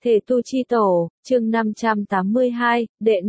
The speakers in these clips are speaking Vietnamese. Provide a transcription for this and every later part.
Thể tu chi tổ, chương 582, đệ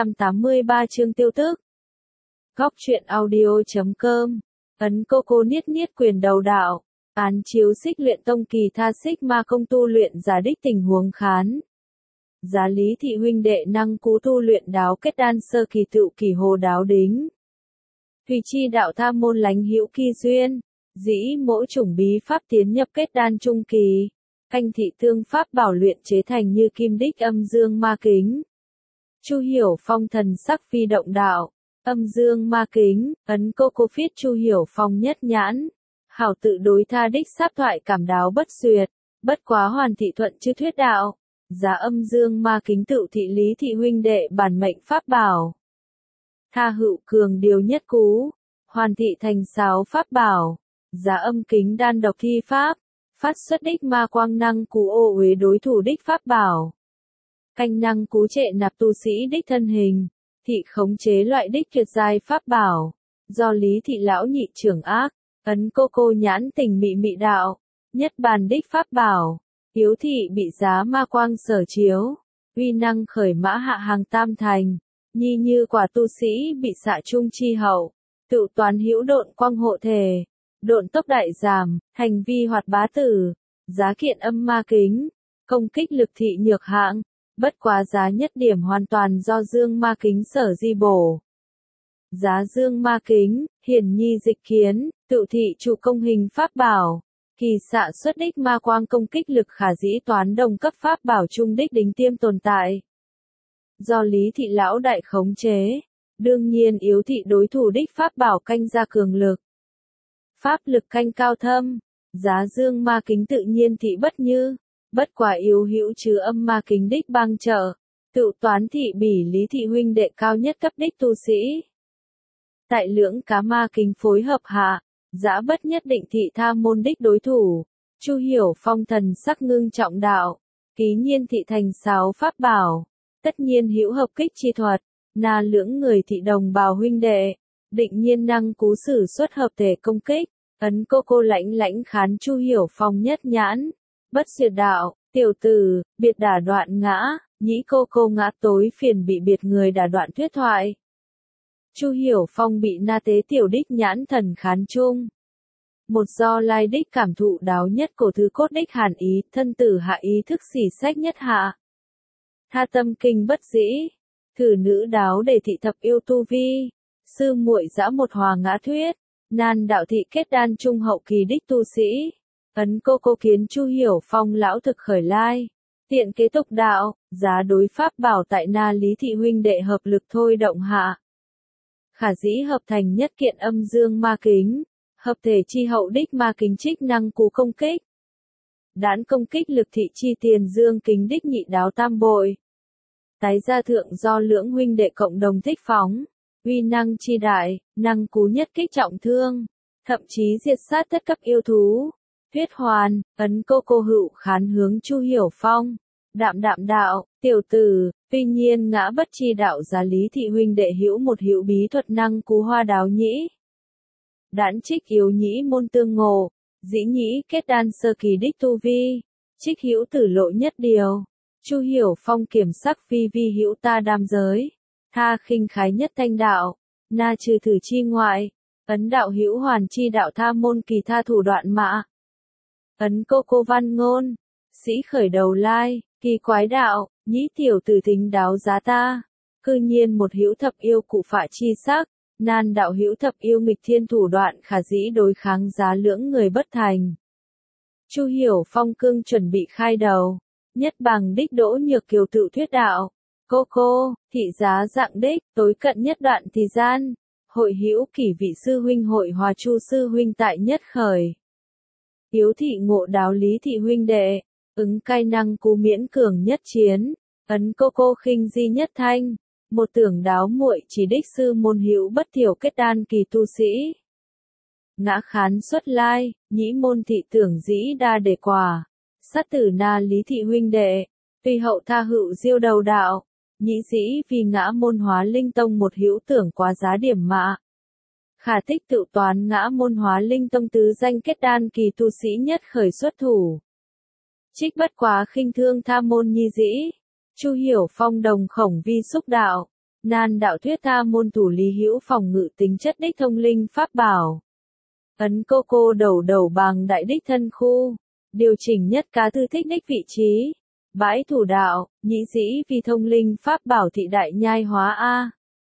583 chương tiêu tức. Góc truyện audio.com, ấn cô niết niết quyền đầu đạo, án chiếu xích luyện tông kỳ tha xích ma công tu luyện giả đích tình huống khán. Giá lý thị huynh đệ năng cú tu luyện đáo kết đan sơ kỳ tựu kỳ hồ đáo đính. Thùy chi đạo tha môn lánh hữu kỳ duyên, dĩ mỗi chủng bí pháp tiến nhập kết đan trung kỳ. Anh thị tương pháp bảo luyện chế thành như kim đích âm dương ma kính. Chu Hiểu Phong thần sắc phi động đạo, âm dương ma kính, ấn cô phiết Chu Hiểu Phong nhất nhãn. Hảo tự đối tha đích sáp thoại cảm đáo bất duyệt, bất quá hoàn thị thuận chư thuyết đạo. Giá âm dương ma kính tự thị lý thị huynh đệ bản mệnh pháp bảo. Tha hữu cường điều nhất cú, hoàn thị thành sáo pháp bảo. Giá âm kính đan độc thi pháp. Phát xuất đích ma quang năng cú ô uế đối thủ đích pháp bảo. Canh năng cú trệ nạp tu sĩ đích thân hình, thị khống chế loại đích tuyệt giai pháp bảo. Do lý thị lão nhị trưởng ác, ấn cô nhãn tình mị mị đạo, nhất bàn đích pháp bảo. Yếu thị bị giá ma quang sở chiếu, uy năng khởi mã hạ hàng tam thành, nhi như quả tu sĩ bị xạ trung chi hậu, tự toán hữu độn quang hộ thể. Độn tốc đại giảm, hành vi hoạt bá tử, giá kiện âm ma kính, công kích lực thị nhược hạng, bất quá giá nhất điểm hoàn toàn do dương ma kính sở di bổ. Giá dương ma kính, hiển nhi dịch kiến, tự thị chủ công hình pháp bảo, kỳ xạ xuất đích ma quang công kích lực khả dĩ toán đồng cấp pháp bảo trung đích đính tiêm tồn tại. Do lý thị lão đại khống chế, đương nhiên yếu thị đối thủ đích pháp bảo canh ra cường lực. Pháp lực canh cao thâm, giá dương ma kính tự nhiên thị bất như, bất quả yếu hữu chứ âm ma kính đích bang trợ, tự toán thị bỉ lý thị huynh đệ cao nhất cấp đích tu sĩ. Tại lưỡng cá ma kính phối hợp hạ, giá bất nhất định thị tha môn đích đối thủ, Chu Hiểu Phong thần sắc ngưng trọng đạo, ký nhiên thị thành sáo pháp bảo, tất nhiên hữu hợp kích chi thuật, na lưỡng người thị đồng bào huynh đệ. Định nhiên năng cú sử xuất hợp thể công kích, ấn cô lãnh khán Chu Hiểu Phong nhất nhãn, bất duyệt đạo, tiểu tử, biệt đả đoạn ngã, nhĩ cô ngã tối phiền bị biệt người đả đoạn thuyết thoại. Chu Hiểu Phong bị na tế tiểu đích nhãn thần khán chung. Một do lai đích cảm thụ đáo nhất cổ thứ cốt đích hàn ý, thân tử hạ ý thức xỉ sách nhất hạ. Tha tâm kinh bất dĩ, thử nữ đáo để thị thập yêu tu vi. Sư muội dã một hòa ngã thuyết, nan đạo thị kết đan trung hậu kỳ đích tu sĩ. Ấn cô kiến Chu Hiểu Phong lão thực khởi lai. Tiện kế tục đạo, giá đối pháp bảo tại na lý thị huynh đệ hợp lực thôi động hạ. Khả dĩ hợp thành nhất kiện âm dương ma kính, hợp thể chi hậu đích ma kính trích năng cú công kích. Đãn công kích lực thị chi tiền dương kính đích nhị đáo tam bội. Tái gia thượng do lưỡng huynh đệ cộng đồng thích phóng. Uy năng chi đại, năng cú nhất kích trọng thương, thậm chí diệt sát tất cấp yêu thú. Thuyết hoàn, ấn cô hữu khán hướng Chu Hiểu Phong. Đạm đạo, tiểu tử, tuy nhiên ngã bất chi đạo giá lý thị huynh đệ hữu một hữu bí thuật năng cú hoa đáo nhĩ. Đãn trích yếu nhĩ môn tương ngộ, dĩ nhĩ kết đan sơ kỳ đích tu vi, trích hữu tử lộ nhất điều. Chu Hiểu Phong kiểm sắc phi vi hữu ta đam giới. Tha khinh khái nhất thanh đạo, na trừ thử chi ngoại, ấn đạo hữu hoàn chi đạo tha môn kỳ tha thủ đoạn mạ. Ấn cô văn ngôn, sĩ khởi đầu lai, kỳ quái đạo, nhĩ tiểu tử tính đáo giá ta. Cư nhiên một hữu thập yêu cụ phạ chi sắc, nan đạo hữu thập yêu nghịch thiên thủ đoạn khả dĩ đối kháng giá lưỡng người bất thành. Chu Hiểu Phong cương chuẩn bị khai đầu, nhất bằng đích đỗ nhược kiều tự thuyết đạo. Cô, thị giá dạng đích, tối cận nhất đoạn thì gian, hội hữu kỷ vị sư huynh hội hòa Chu sư huynh tại nhất khởi. Yếu thị ngộ đáo lý thị huynh đệ, ứng cai năng cú miễn cường nhất chiến, ấn cô khinh di nhất thanh, một tưởng đáo muội chỉ đích sư môn hữu bất thiểu kết đan kỳ tu sĩ. Ngã khán xuất lai, nhĩ môn thị tưởng dĩ đa đề quả, sát tử na lý thị huynh đệ, tùy hậu tha hữu diêu đầu đạo. Nhĩ dĩ vì ngã môn hóa linh tông một hữu tưởng quá giá điểm mạ. Khả tích tự toán ngã môn hóa linh tông tứ danh kết đan kỳ tu sĩ nhất khởi xuất thủ. Trích bất quá khinh thương tha môn nhi dĩ. Chu Hiểu Phong đồng khổng vi xúc đạo. Nan đạo thuyết tha môn thủ lý hữu phòng ngự tính chất đích thông linh pháp bảo. Ấn cô đầu đầu bằng đại đích thân khu. Điều chỉnh nhất cá tư thích đích vị trí. Bãi thủ đạo, nhĩ dĩ vì thông linh pháp bảo thị đại nhai hóa A.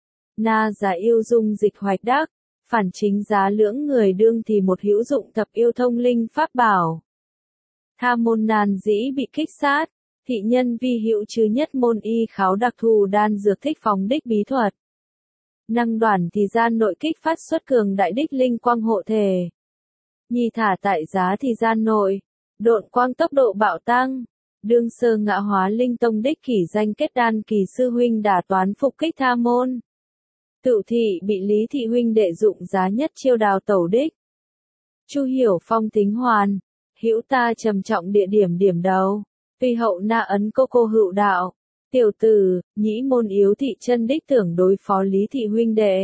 Na giả yêu dung dịch hoạch đắc. Phản chính giá lưỡng người đương thì một hữu dụng thập yêu thông linh pháp bảo. Tha môn nan dĩ bị kích sát. Thị nhân vi hữu chứ nhất môn y kháo đặc thù đan dược thích phóng đích bí thuật. Năng đoàn thì gian nội kích phát xuất cường đại đích linh quang hộ thể. Nhì thả tại giá thì gian nội, độn quang tốc độ bạo tăng. Đương sơ ngã hóa linh tông đích kỷ danh kết đan kỳ sư huynh đả toán phục kích tha môn. Tự thị bị Lý thị huynh đệ dụng giá nhất chiêu đào tẩu đích. Chu Hiểu Phong tính hoàn, hữu ta trầm trọng địa điểm điểm đầu. Tuy hậu na ấn cô hữu đạo, tiểu tử, nhĩ môn yếu thị chân đích tưởng đối phó Lý thị huynh đệ.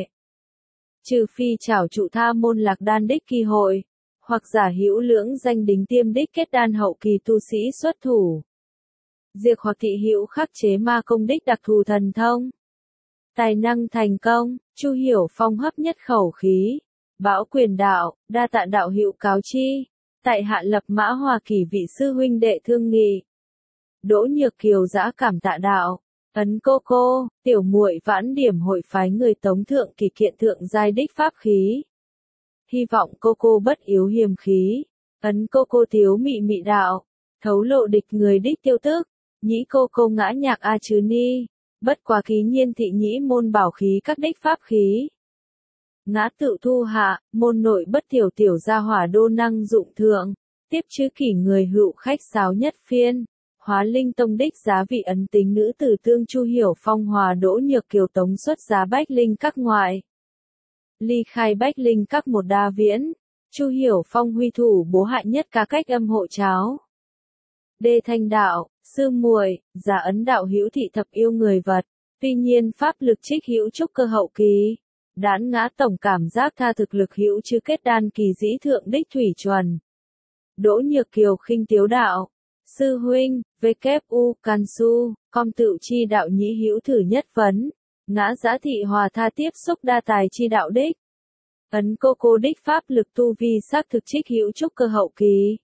Trừ phi trảo trụ tha môn lạc đan đích kỳ hội, hoặc giả hữu lưỡng danh đính tiêm đích kết đan hậu kỳ tu sĩ xuất thủ. Diệt hoặc thị hữu khắc chế ma công đích đặc thù thần thông. Tài năng thành công, Chu Hiểu Phong hấp nhất khẩu khí. Bão quyền đạo, đa tạ đạo hữu cáo chi. Tại hạ lập mã hòa kỳ vị sư huynh đệ thương nghị. Đỗ Nhược Kiều giã cảm tạ đạo. Ấn cô, tiểu muội vãn điểm hội phái người tống thượng kỳ kiện thượng giai đích pháp khí. Hy vọng cô bất yếu hiềm khí. Ấn cô thiếu mị mị đạo. Thấu lộ địch người đích tiêu tức. Nhĩ cô ngã nhạc a chứ ni. Bất quá khí nhiên thị nhĩ môn bảo khí các đích pháp khí. Ngã tự thu hạ, môn nội bất tiểu gia hỏa đô năng dụng thượng. Tiếp chứ kỷ người hữu khách sáo nhất phiên. Hóa linh tông đích giá vị ấn tính nữ tử tương Chu Hiểu Phong hòa Đỗ Nhược Kiều tống xuất giá bách linh các ngoại. Ly khai bách linh các một đa viễn. Chu Hiểu Phong huy thủ bố hại nhất cá cách âm hộ cháo. Đê thanh đạo, sư muội, giả ấn đạo hữu thị thập yêu người vật. Tuy nhiên pháp lực trích hữu trúc cơ hậu kỳ. Đãn ngã tổng cảm giác tha thực lực hữu chứ kết đan kỳ dĩ thượng đích thủy chuẩn. Đỗ Nhược Kiều khinh tiếu đạo. Sư huynh, VKU, Cansu, com tự chi đạo nhĩ hữu thử nhất vấn. Ngã giã thị hòa tha tiếp xúc đa tài chi đạo đích. Ấn cô đích pháp lực tu vi xác thực trích hữu trúc cơ hậu kỳ.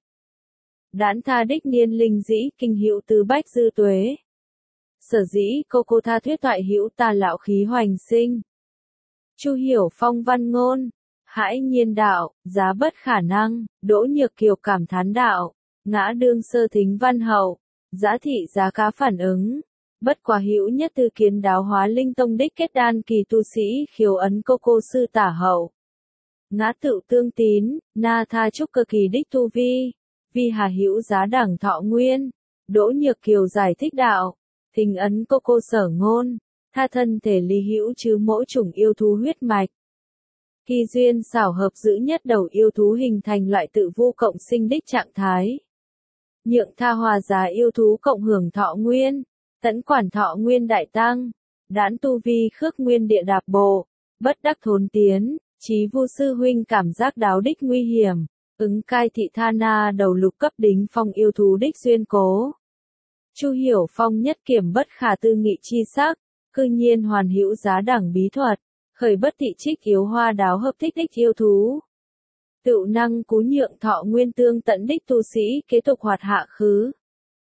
Đãn tha đích niên linh dĩ kinh hữu tứ bách dư tuế. Sở dĩ cô tha thuyết thoại hữu ta lão khí hoành sinh. Chu Hiểu Phong văn ngôn. Hãi nhiên đạo, giá bất khả năng, Đỗ Nhược Kiều cảm thán đạo. Ngã đương sơ thính văn hậu, giá thị giá cá phản ứng. Bất quá hữu nhất tư kiến đáo hóa linh tông đích kết đan kỳ tu sĩ khiếu ấn cô sư tả hậu. Ngã tự tương tín, na tha trúc cơ kỳ đích tu vi. Vi hà hữu giá đẳng thọ nguyên. Đỗ Nhược Kiều giải thích đạo. Thính ấn cô sở ngôn. Tha thân thể lý hữu chứ mỗi chủng yêu thú huyết mạch. Kỳ duyên xảo hợp giữ nhất đầu yêu thú hình thành loại tự vô cộng sinh đích trạng thái. Nhượng tha hòa giá yêu thú cộng hưởng thọ nguyên. Tẫn quản thọ nguyên đại tăng. Đãn tu vi khước nguyên địa đạp bộ. Bất đắc thốn tiến. Chí vu sư huynh cảm giác đáo đích nguy hiểm. Ứng cai thị tha na đầu lục cấp đính phong yêu thú đích duyên cố. Chu Hiểu Phong nhất kiểm bất khả tư nghị chi sắc. Cư nhiên hoàn hữu giá đẳng bí thuật. Khởi bất thị trích yếu hoa đáo hợp thích đích yêu thú. Tự năng cú nhượng thọ nguyên tương tận đích tu sĩ kế tục hoạt hạ khứ.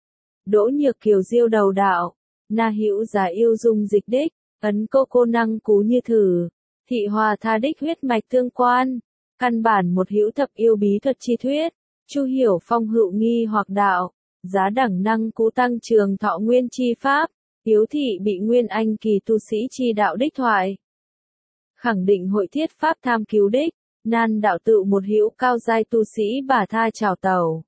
Đỗ Nhược Kiều diêu đầu đạo. Na hữu giá yêu dung dịch đích. Ấn cô năng cú như thử. Thị hòa tha đích huyết mạch tương quan. Căn bản một hữu thập yêu bí thuật chi thuyết. Chu Hiểu Phong hữu nghi hoặc đạo. Giá đẳng năng cú tăng trường thọ nguyên chi pháp. Yếu thị bị nguyên anh kỳ tu sĩ chi đạo đích thoại. Khẳng định hội thiết pháp tham cứu đích. Nan đạo tự một hữu cao giai tu sĩ bà tha chào tàu.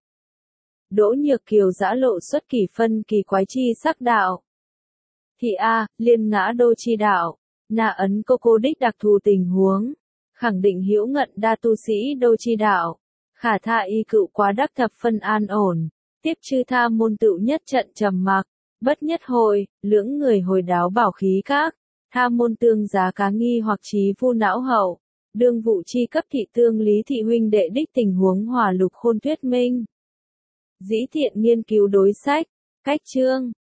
Đỗ Nhược Kiều giã lộ xuất kỳ phân kỳ quái chi sắc đạo. Thị A, liên ngã đô chi đạo. Na ấn cô đích đặc thù tình huống. Khẳng định hữu ngận đa tu sĩ đô chi đạo. Khả tha y cựu quá đắc thập phân an ổn. Tiếp chư tha môn tự nhất trận trầm mặc. Bất nhất hồi, lưỡng người hồi đáo bảo khí các. Tha môn tương giá cá nghi hoặc trí vu não hậu. Đương vụ chi cấp thị tương Lý thị huynh đệ đích tình huống hòa lục khôn thuyết minh. Dĩ thiện nghiên cứu đối sách, cách chương.